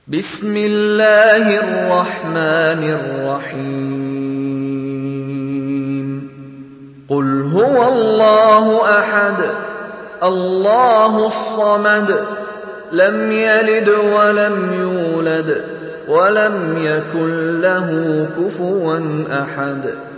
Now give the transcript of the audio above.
بسم الله الرحمن الرحيم قل هو الله أحد الله الصمد لم يلد ولم يولد ولم يكن له كفوا أحد